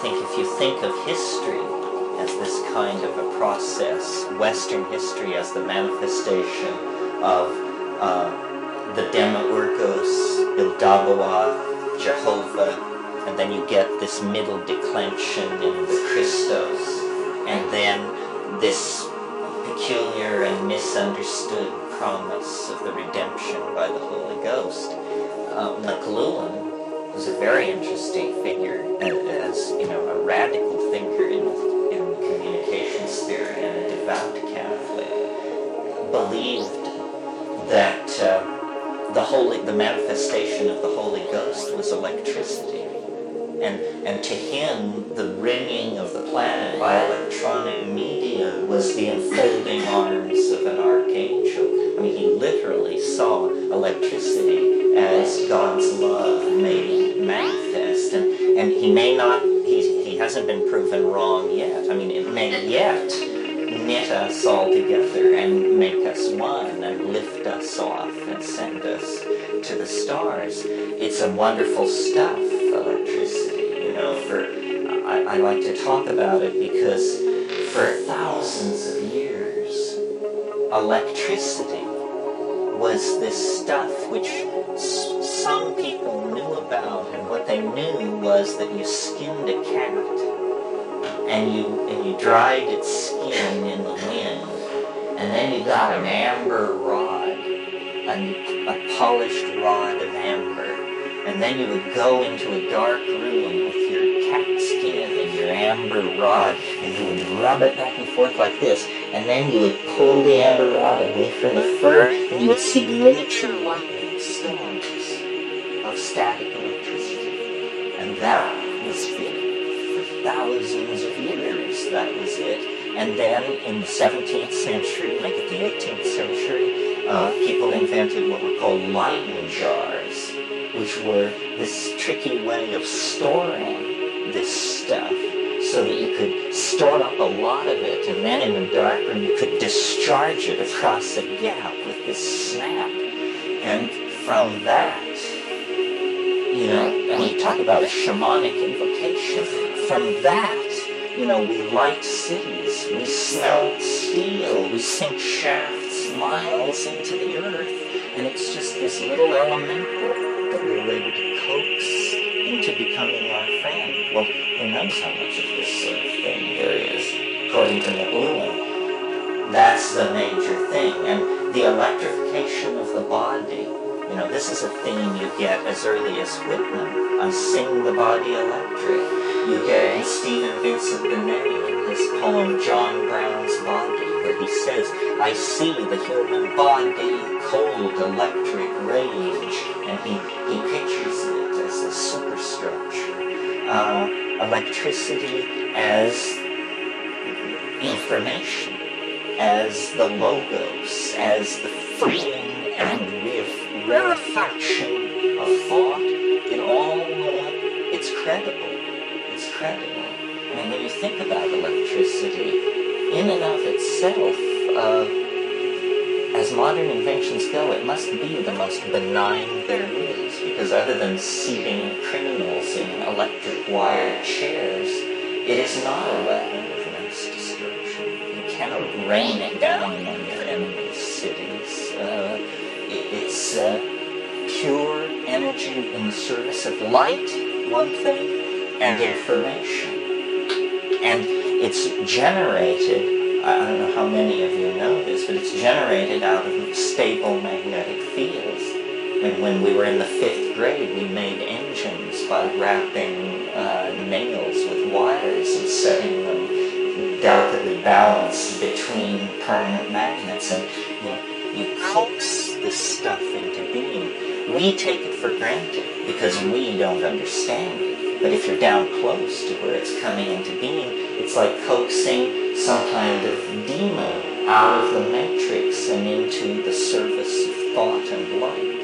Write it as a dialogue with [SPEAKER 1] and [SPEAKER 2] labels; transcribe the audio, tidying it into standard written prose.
[SPEAKER 1] think if you think of history as this kind of a process, Western history as the manifestation of the Demiurgos, Ildabaoth, Jehovah, and then you get this middle declension in the Christos, and then this peculiar and misunderstood promise of the redemption by the Holy Ghost. McLuhan was a very interesting figure, as a radical thinker in communications theory and a devout Catholic. Believed that the manifestation of the Holy Ghost was electricity. And to him, the ringing of the planet by electronic media was the enfolding arms of an archangel. I mean, he literally saw electricity as God's love made manifest. And he hasn't been proven wrong yet. I mean, it may yet knit us all together and make us one and lift us off and send us to the stars. It's a wonderful stuff, electricity. I like to talk about it because for thousands of years, electricity was this stuff which some people knew about, and what they knew was that you skinned a cat and you dried its skin in the wind, and then you got an amber rod, a polished rod of amber, and then you would go into a dark room with your cat skin and your amber rod, and you would rub it back and forth like this, and then you would pull the amber rod away from the fur, and you would see miniature lightning storms of static electricity. And that was it. For thousands of years, that was it. And then in the 17th century, like at the 18th century, people invented what were called Leyden jars, which were this tricky way of storing this stuff so that you could store up a lot of it, and then in the dark room you could discharge it across a gap with this snap. And from that, and we talk about a shamanic invocation. From that, we light cities, we smelt steel, we sink shafts miles into the earth, and it's just this little elemental that we were able to coax into becoming our friend. Well, who knows how much of this sort of thing there is? According to McLuhan, that's the major thing. And the electrification of the body, this is a theme you get as early as Whitman on Sing the Body Electric. You get in Stephen Vincent Benet in his poem John Brown's Body, where he says, I see the human body, cold electric rage, and he pictures it as a superstructure. Electricity as information, as the logos, as the freeing and rarefaction of thought. It's credible. It's credible. I mean, when you think about electricity, in and of itself, as modern inventions go, it must be the most benign there is, because other than seating criminals in electric wired chairs, it is not a weapon of mass destruction. You cannot rain it down on your enemy's cities. It's pure energy in the service of light, one thing, and information. And it's generated, I don't know how many of you know this, but it's generated out of stable magnetic fields. When we were in the 5th grade, we made engines by wrapping nails with wires and setting them delicately balanced between permanent magnets. And you coax this stuff into being. We take it for granted because we don't understand it. But if you're down close to where it's coming into being, it's like coaxing some kind of demon out of the matrix and into the service of thought and light.